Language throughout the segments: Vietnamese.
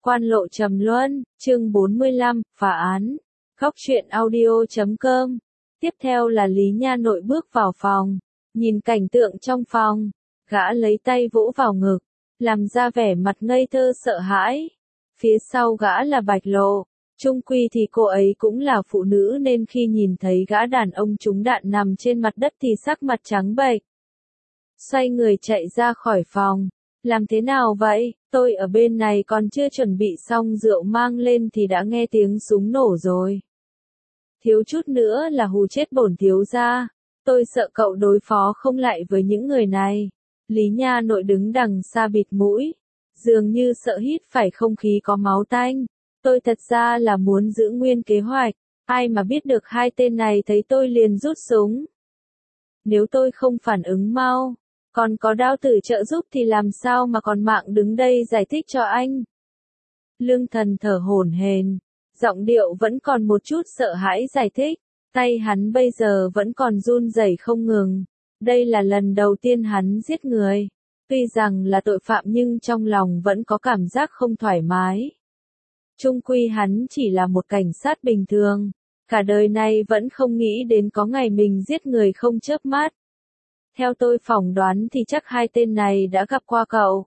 Quan lộ trầm luân, chương 45, phá án. Góc truyện audio.com. Tiếp theo là Lý Nha Nội bước vào phòng, nhìn cảnh tượng trong phòng, gã lấy tay vỗ vào ngực, làm ra vẻ mặt ngây thơ sợ hãi. Phía sau gã là Bạch Lộ, chung quy thì cô ấy cũng là phụ nữ nên khi nhìn thấy gã đàn ông trúng đạn nằm trên mặt đất thì sắc mặt trắng bệch. Xoay người chạy ra khỏi phòng. Làm thế nào vậy? Tôi ở bên này còn chưa chuẩn bị xong rượu mang lên thì đã nghe tiếng súng nổ rồi. Thiếu chút nữa là hù chết bổn thiếu gia. Tôi sợ cậu đối phó không lại với những người này. Lý Nha Nội đứng đằng xa bịt mũi, dường như sợ hít phải không khí có máu tanh. Tôi thật ra là muốn giữ nguyên kế hoạch, ai mà biết được hai tên này thấy tôi liền rút súng. Nếu tôi không phản ứng mau, còn có đao tử trợ giúp thì làm sao mà còn mạng đứng đây giải thích cho anh. Lương Thần thở hổn hển, giọng điệu vẫn còn một chút sợ hãi giải thích, tay hắn bây giờ vẫn còn run rẩy không ngừng. Đây là lần đầu tiên hắn giết người. Tuy rằng là tội phạm nhưng trong lòng vẫn có cảm giác không thoải mái. Chung quy hắn chỉ là một cảnh sát bình thường, cả đời này vẫn không nghĩ đến có ngày mình giết người không chớp mắt. Theo tôi phỏng đoán thì chắc hai tên này đã gặp qua cậu.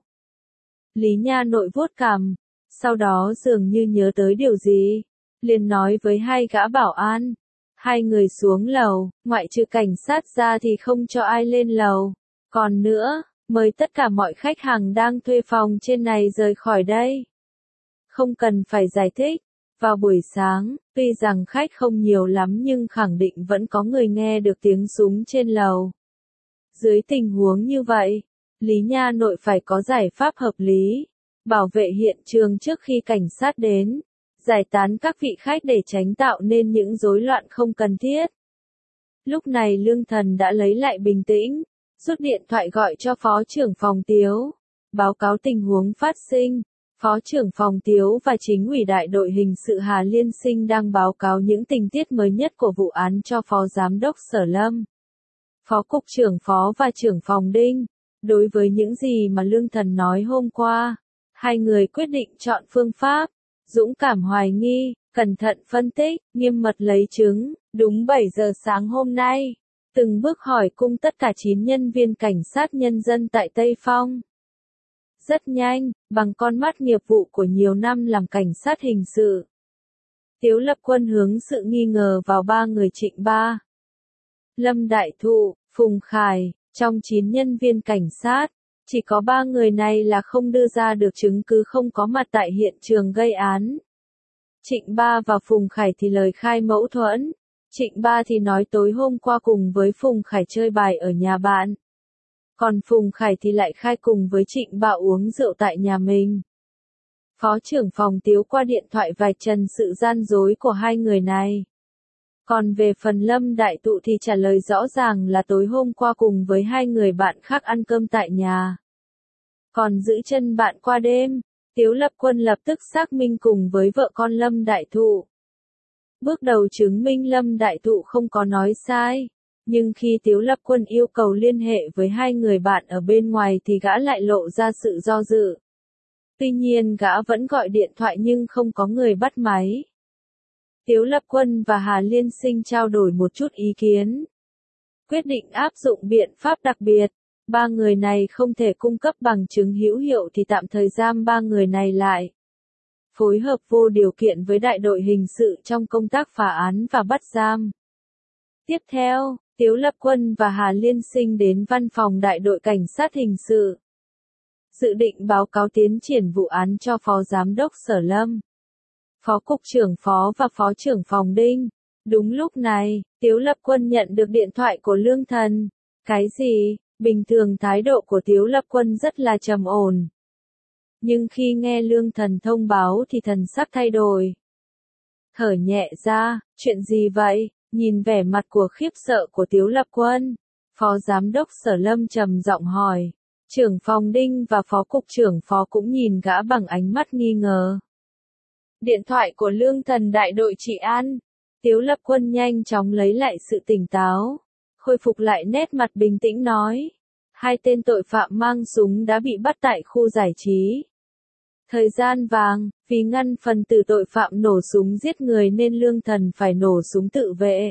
Lý Nha Nội vuốt cằm, sau đó dường như nhớ tới điều gì, liền nói với hai gã bảo an. Hai người xuống lầu, ngoại trừ cảnh sát ra thì không cho ai lên lầu. Còn nữa, mời tất cả mọi khách hàng đang thuê phòng trên này rời khỏi đây. Không cần phải giải thích. Vào buổi sáng, tuy rằng khách không nhiều lắm nhưng khẳng định vẫn có người nghe được tiếng súng trên lầu. Dưới tình huống như vậy, Lý Nha Nội phải có giải pháp hợp lý, bảo vệ hiện trường trước khi cảnh sát đến, giải tán các vị khách để tránh tạo nên những rối loạn không cần thiết. Lúc này Lương Thần đã lấy lại bình tĩnh, rút điện thoại gọi cho Phó trưởng phòng Tiếu, báo cáo tình huống phát sinh. Phó trưởng phòng Tiếu và chính ủy đại đội hình sự Hà Liên Sinh đang báo cáo những tình tiết mới nhất của vụ án cho Phó Giám đốc Sở Lâm, Phó Cục trưởng Phó và trưởng phòng Đinh. Đối với những gì mà Lương Thần nói hôm qua, hai người quyết định chọn phương pháp dũng cảm hoài nghi, cẩn thận phân tích, nghiêm mật lấy chứng. Đúng 7 giờ sáng hôm nay, từng bước hỏi cung tất cả 9 nhân viên cảnh sát nhân dân tại Tây Phong. Rất nhanh, bằng con mắt nghiệp vụ của nhiều năm làm cảnh sát hình sự, Tiếu Lập Quân hướng sự nghi ngờ vào 3 người Trịnh Ba, Lâm Đại Thụ, Phùng Khải. Trong 9 nhân viên cảnh sát, chỉ có 3 người này là không đưa ra được chứng cứ không có mặt tại hiện trường gây án. Trịnh Ba và Phùng Khải thì lời khai mâu thuẫn. Trịnh Ba thì nói tối hôm qua cùng với Phùng Khải chơi bài ở nhà bạn. Còn Phùng Khải thì lại khai cùng với Trịnh Ba uống rượu tại nhà mình. Phó trưởng phòng Tiếu qua điện thoại vạch trần sự gian dối của hai người này. Còn về phần Lâm Đại Tụ thì trả lời rõ ràng là tối hôm qua cùng với hai người bạn khác ăn cơm tại nhà. Còn giữ chân bạn qua đêm, Tiếu Lập Quân lập tức xác minh cùng với vợ con Lâm Đại Thụ. Bước đầu chứng minh Lâm Đại Thụ không có nói sai, nhưng khi Tiếu Lập Quân yêu cầu liên hệ với hai người bạn ở bên ngoài thì gã lại lộ ra sự do dự. Tuy nhiên gã vẫn gọi điện thoại nhưng không có người bắt máy. Tiếu Lập Quân và Hà Liên Sinh trao đổi một chút ý kiến, quyết định áp dụng biện pháp đặc biệt. 3 người này không thể cung cấp bằng chứng hữu hiệu thì tạm thời giam 3 người này lại. Phối hợp vô điều kiện với đại đội hình sự trong công tác phá án và bắt giam. Tiếp theo, Tiếu Lập Quân và Hà Liên Sinh đến văn phòng đại đội cảnh sát hình sự, dự định báo cáo tiến triển vụ án cho Phó Giám đốc Sở Lâm, Phó Cục trưởng Phó và Phó trưởng phòng Đinh. Đúng lúc này, Tiếu Lập Quân nhận được điện thoại của Lương Thần. Cái gì? Bình thường thái độ của Tiếu Lập Quân rất là trầm ổn. Nhưng khi nghe Lương Thần thông báo thì thần sắc thay đổi. Thở nhẹ ra, chuyện gì vậy? Nhìn vẻ mặt của khiếp sợ của Tiếu Lập Quân, Phó Giám đốc Sở Lâm trầm giọng hỏi. Trưởng phòng Đinh và Phó Cục trưởng Phó cũng nhìn gã bằng ánh mắt nghi ngờ. Điện thoại của Lương Thần đại đội trị an. Tiếu Lập Quân nhanh chóng lấy lại sự tỉnh táo, khôi phục lại nét mặt bình tĩnh nói. Hai tên tội phạm mang súng đã bị bắt tại khu giải trí. Thời gian vàng, vì ngăn phần tử tội phạm nổ súng giết người nên Lương Thần phải nổ súng tự vệ.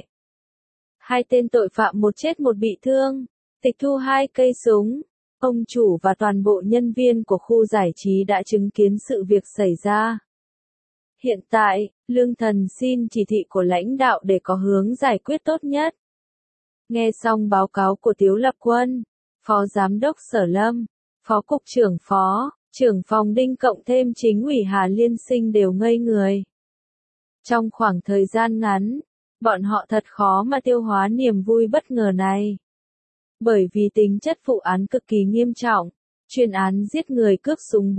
2 tên tội phạm một chết một bị thương, tịch thu 2 cây súng. Ông chủ và toàn bộ nhân viên của khu giải trí đã chứng kiến sự việc xảy ra. Hiện tại, Lương Thần xin chỉ thị của lãnh đạo để có hướng giải quyết tốt nhất. Nghe xong báo cáo của Tiếu Lập Quân, Phó Giám đốc Sở Lâm, Phó Cục trưởng Phó, trưởng phòng Đinh cộng thêm chính ủy Hà Liên Sinh đều ngây người. Trong khoảng thời gian ngắn, bọn họ thật khó mà tiêu hóa niềm vui bất ngờ này. Bởi vì tính chất vụ án cực kỳ nghiêm trọng, chuyên án giết người cướp súng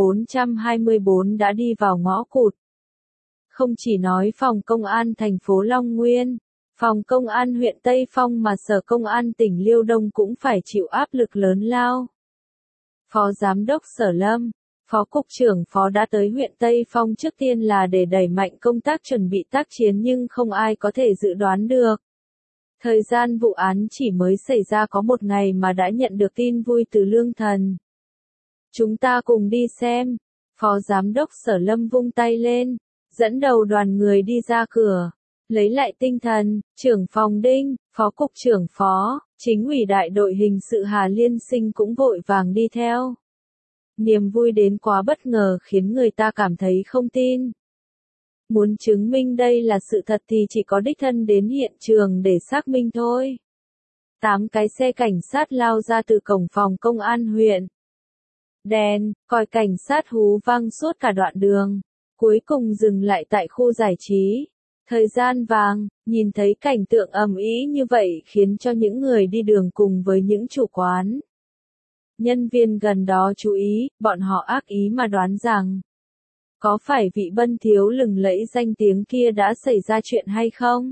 424 đã đi vào ngõ cụt. Không chỉ nói phòng công an thành phố Long Nguyên, phòng công an huyện Tây Phong mà sở công an tỉnh Liêu Đông cũng phải chịu áp lực lớn lao. Phó Giám đốc Sở Lâm, Phó Cục trưởng Phó đã tới huyện Tây Phong trước tiên là để đẩy mạnh công tác chuẩn bị tác chiến nhưng không ai có thể dự đoán được. Thời gian vụ án chỉ mới xảy ra có 1 ngày mà đã nhận được tin vui từ Lương Thần. Chúng ta cùng đi xem. Phó Giám đốc Sở Lâm vung tay lên, dẫn đầu đoàn người đi ra cửa. Lấy lại tinh thần, trưởng phòng Đinh, Phó Cục trưởng Phó, chính ủy đại đội hình sự Hà Liên Sinh cũng vội vàng đi theo. Niềm vui đến quá bất ngờ khiến người ta cảm thấy không tin. Muốn chứng minh đây là sự thật thì chỉ có đích thân đến hiện trường để xác minh thôi. 8 cái xe cảnh sát lao ra từ cổng phòng công an huyện. Đèn, còi cảnh sát hú vang suốt cả đoạn đường. Cuối cùng dừng lại tại khu giải trí. Thời gian vàng, nhìn thấy cảnh tượng ầm ĩ như vậy khiến cho những người đi đường cùng với những chủ quán. Nhân viên gần đó chú ý, bọn họ ác ý mà đoán rằng. Có phải vị Bân thiếu lừng lẫy danh tiếng kia đã xảy ra chuyện hay không?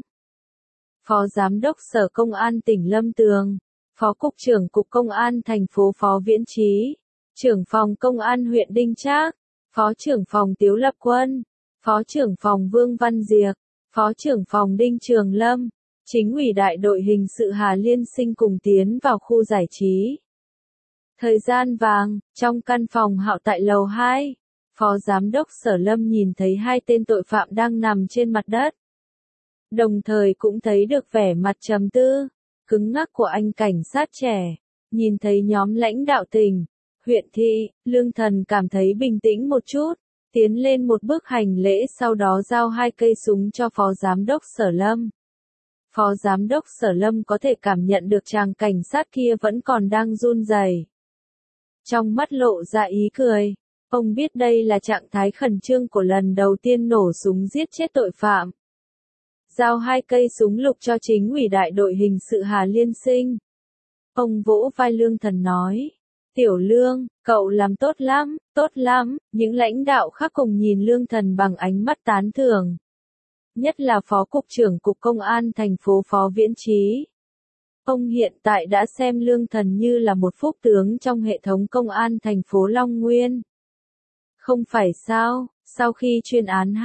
Phó Giám đốc Sở Công an tỉnh Lâm Tường, Phó Cục trưởng Cục Công an thành phố Phó Viễn Trí, trưởng phòng Công an huyện Đinh Trác, Phó trưởng phòng Tiếu Lập Quân, Phó trưởng phòng Vương Văn Diệc, Phó trưởng phòng Đinh Trường Lâm, chính ủy đại đội hình sự Hà Liên Sinh cùng tiến vào khu giải trí. Thời gian vàng, trong căn phòng Hạo tại lầu 2, Phó Giám đốc Sở Lâm nhìn thấy 2 tên tội phạm đang nằm trên mặt đất. Đồng thời cũng thấy được vẻ mặt trầm tư, cứng ngắc của anh cảnh sát trẻ. Nhìn thấy nhóm lãnh đạo tỉnh, huyện thị, Lương Thần cảm thấy bình tĩnh một chút, tiến lên một bước hành lễ sau đó giao 2 cây súng cho Phó Giám đốc Sở Lâm. Phó Giám đốc Sở Lâm có thể cảm nhận được chàng cảnh sát kia vẫn còn đang run rẩy. Trong mắt lộ ra ý cười. Ông biết đây là trạng thái khẩn trương của lần đầu tiên nổ súng giết chết tội phạm. Giao 2 cây súng lục cho chính ủy đại đội hình sự Hà Liên Sinh. Ông vỗ vai Lương Thần nói. Tiểu Lương, cậu làm tốt lắm. Những lãnh đạo khác cùng nhìn Lương Thần bằng ánh mắt tán thưởng. Nhất là Phó Cục trưởng Cục Công an thành phố Phó Viễn Trí. Ông hiện tại đã xem Lương Thần như là một phúc tướng trong hệ thống công an thành phố Long Nguyên. Không phải sao, sau khi chuyên án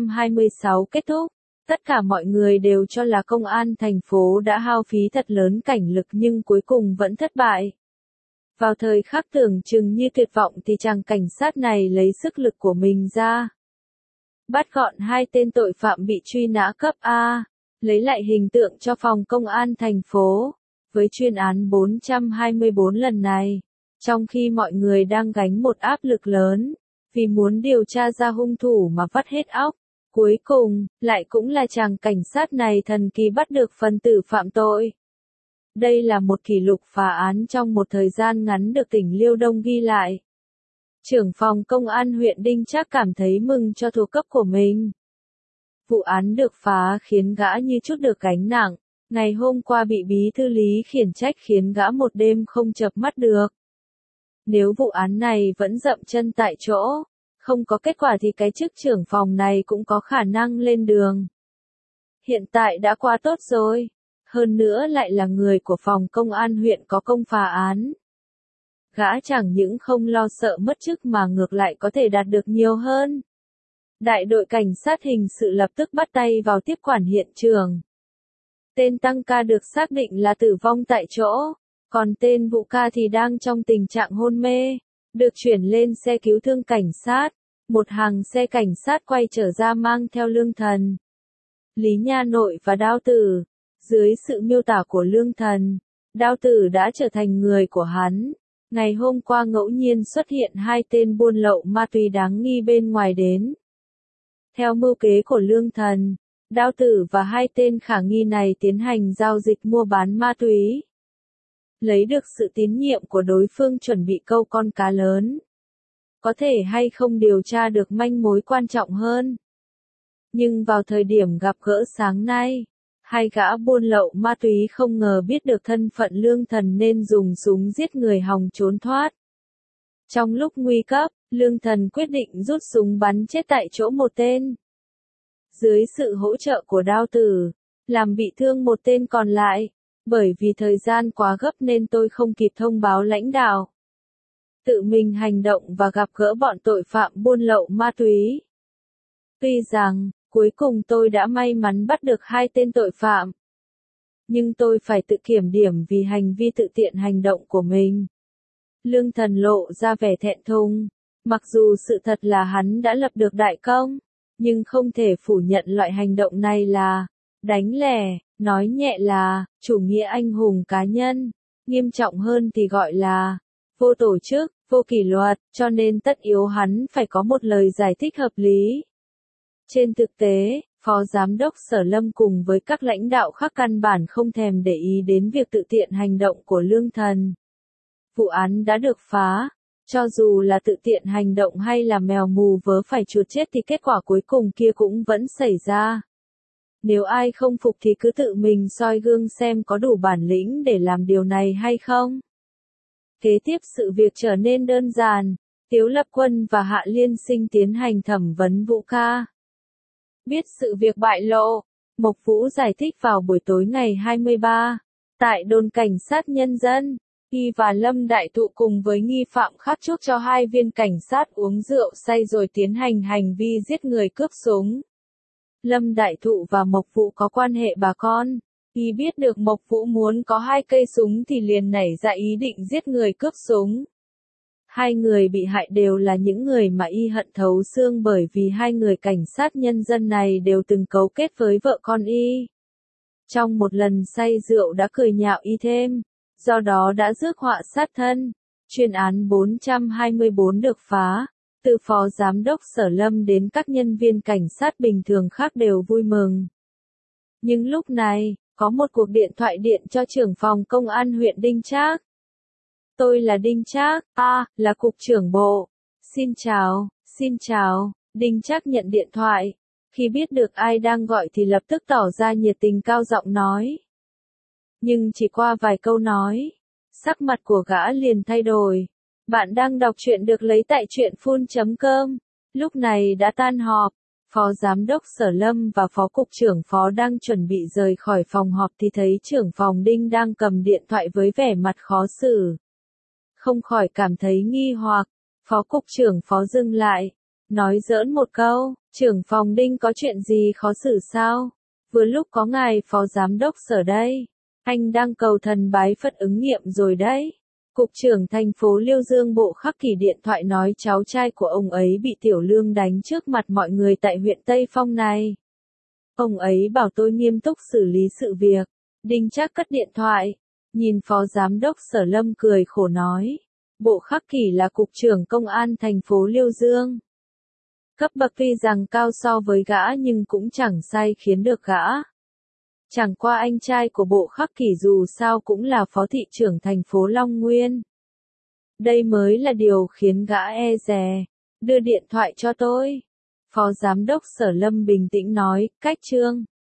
226 kết thúc, tất cả mọi người đều cho là công an thành phố đã hao phí thật lớn cảnh lực nhưng cuối cùng vẫn thất bại. Vào thời khắc tưởng chừng như tuyệt vọng thì chàng cảnh sát này lấy sức lực của mình ra. Bắt gọn 2 tên tội phạm bị truy nã cấp A, lấy lại hình tượng cho phòng công an thành phố. Với chuyên án 424 lần này, trong khi mọi người đang gánh một áp lực lớn, vì muốn điều tra ra hung thủ mà vắt hết óc, cuối cùng, lại cũng là chàng cảnh sát này thần kỳ bắt được phần tử phạm tội. Đây là một kỷ lục phá án trong một thời gian ngắn được tỉnh Liêu Đông ghi lại. Trưởng phòng công an huyện Đinh Trác cảm thấy mừng cho thuộc cấp của mình. Vụ án được phá khiến gã như chút được gánh nặng. Ngày hôm qua bị bí thư Lý khiển trách khiến gã một đêm không chợp mắt được. Nếu vụ án này vẫn dậm chân tại chỗ, không có kết quả thì cái chức trưởng phòng này cũng có khả năng lên đường. Hiện tại đã quá tốt rồi. Hơn nữa lại là người của phòng công an huyện có công phá án. Gã chẳng những không lo sợ mất chức mà ngược lại có thể đạt được nhiều hơn. Đại đội cảnh sát hình sự lập tức bắt tay vào tiếp quản hiện trường. Tên Tăng Ca được xác định là tử vong tại chỗ, còn tên Vũ Ca thì đang trong tình trạng hôn mê, được chuyển lên xe cứu thương cảnh sát. Một hàng xe cảnh sát quay trở ra mang theo Lương Thần, Lý Nha Nội và Đao Tử. Dưới sự miêu tả của Lương Thần, Đao Tử đã trở thành người của hắn. Ngày hôm qua ngẫu nhiên xuất hiện hai tên buôn lậu ma túy đáng nghi bên ngoài đến. Theo mưu kế của Lương Thần, Đao Tử và hai tên khả nghi này tiến hành giao dịch mua bán ma túy. Lấy được sự tín nhiệm của đối phương chuẩn bị câu con cá lớn. Có thể hay không điều tra được manh mối quan trọng hơn. Nhưng vào thời điểm gặp gỡ sáng nay, hai gã buôn lậu ma túy không ngờ biết được thân phận Lương Thần nên dùng súng giết người hòng trốn thoát. Trong lúc nguy cấp, Lương Thần quyết định rút súng bắn chết tại chỗ một tên. Dưới sự hỗ trợ của Đao Tử, làm bị thương một tên còn lại. Bởi vì thời gian quá gấp nên tôi không kịp thông báo lãnh đạo. Tự mình hành động và gặp gỡ bọn tội phạm buôn lậu ma túy. Tuy rằng, cuối cùng tôi đã may mắn bắt được hai tên tội phạm. Nhưng tôi phải tự kiểm điểm vì hành vi tự tiện hành động của mình. Lương Thần lộ ra vẻ thẹn thùng. Mặc dù sự thật là hắn đã lập được đại công, nhưng không thể phủ nhận loại hành động này là đánh lẻ, nói nhẹ là chủ nghĩa anh hùng cá nhân, nghiêm trọng hơn thì gọi là vô tổ chức, vô kỷ luật, cho nên tất yếu hắn phải có một lời giải thích hợp lý. Trên thực tế, Phó Giám đốc Sở Lâm cùng với các lãnh đạo khác căn bản không thèm để ý đến việc tự tiện hành động của Lương Thần. Vụ án đã được phá, cho dù là tự tiện hành động hay là mèo mù vớ phải chuột chết thì kết quả cuối cùng kia cũng vẫn xảy ra. Nếu ai không phục thì cứ tự mình soi gương xem có đủ bản lĩnh để làm điều này hay không. Kế tiếp sự việc trở nên đơn giản, Tiếu Lập Quân và Hạ Liên Sinh tiến hành thẩm vấn Vũ Ca. Biết sự việc bại lộ, Mộc Vũ giải thích vào buổi tối ngày 23, tại đồn cảnh sát nhân dân, Y và Lâm Đại Thụ cùng với nghi phạm khác chuốc cho hai viên cảnh sát uống rượu say rồi tiến hành hành vi giết người cướp súng. Lâm Đại Thụ và Mộc Vũ có quan hệ bà con. Y biết được Mộc Vũ muốn có hai cây súng thì liền nảy ra ý định giết người cướp súng. Hai người bị hại đều là những người mà Y hận thấu xương bởi vì hai người cảnh sát nhân dân này đều từng cấu kết với vợ con Y. Trong một lần say rượu đã cười nhạo Y thêm, do đó đã rước họa sát thân. Chuyên án 424 được phá. Từ Phó Giám đốc Sở Lâm đến các nhân viên cảnh sát bình thường khác đều vui mừng. Nhưng lúc này, có một cuộc điện thoại điện cho trưởng phòng công an huyện Đinh Trác. Tôi là Đinh Trác, là cục trưởng bộ. Xin chào, Đinh Trác nhận điện thoại. Khi biết được ai đang gọi thì lập tức tỏ ra nhiệt tình cao giọng nói. Nhưng chỉ qua vài câu nói, sắc mặt của gã liền thay đổi. Bạn đang đọc truyện được lấy tại truyện.phun.com. Lúc này đã tan họp, Phó Giám đốc Sở Lâm và Phó Cục trưởng Phó đang chuẩn bị rời khỏi phòng họp thì thấy trưởng phòng Đinh đang cầm điện thoại với vẻ mặt khó xử. Không khỏi cảm thấy nghi hoặc, Phó Cục trưởng Phó dừng lại, nói giỡn một câu, trưởng phòng Đinh có chuyện gì khó xử sao? Vừa lúc có ngài Phó Giám đốc Sở đây, anh đang cầu thần bái Phật ứng nghiệm rồi đấy. Cục trưởng thành phố Liêu Dương Bộ Khắc Kỷ điện thoại nói cháu trai của ông ấy bị Tiểu Lương đánh trước mặt mọi người tại huyện Tây Phong này. Ông ấy bảo tôi nghiêm túc xử lý sự việc. Đinh Trác cất điện thoại, nhìn Phó Giám đốc Sở Lâm cười khổ nói. Bộ Khắc Kỷ là cục trưởng công an thành phố Liêu Dương. Cấp bậc tuy rằng cao so với gã nhưng cũng chẳng sai khiến được gã. Chẳng qua anh trai của Bộ Khắc Kỷ dù sao cũng là phó thị trưởng thành phố Long Nguyên. Đây mới là điều khiến gã e dè. Đưa điện thoại cho tôi. Phó Giám đốc Sở Lâm bình tĩnh nói, cách trương.